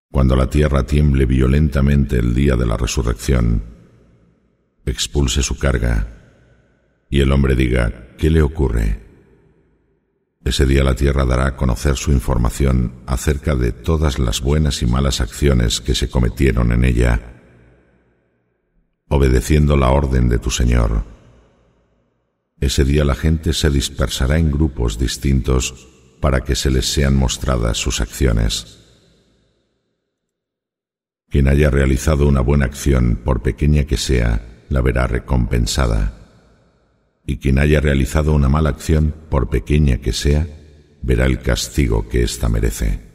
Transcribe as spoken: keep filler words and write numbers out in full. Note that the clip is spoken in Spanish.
Cuando la tierra tiemble violentamente el día de la resurrección, expulse su carga, y el hombre diga: ¿qué le ocurre? Ese día la tierra dará a conocer su información acerca de todas las buenas y malas acciones que se cometieron en ella, obedeciendo la orden de tu Señor. Ese día la gente se dispersará en grupos distintos para que se les sean mostradas sus acciones. Quien haya realizado una buena acción, por pequeña que sea, la verá recompensada. Y quien haya realizado una mala acción, por pequeña que sea, verá el castigo que ésta merece.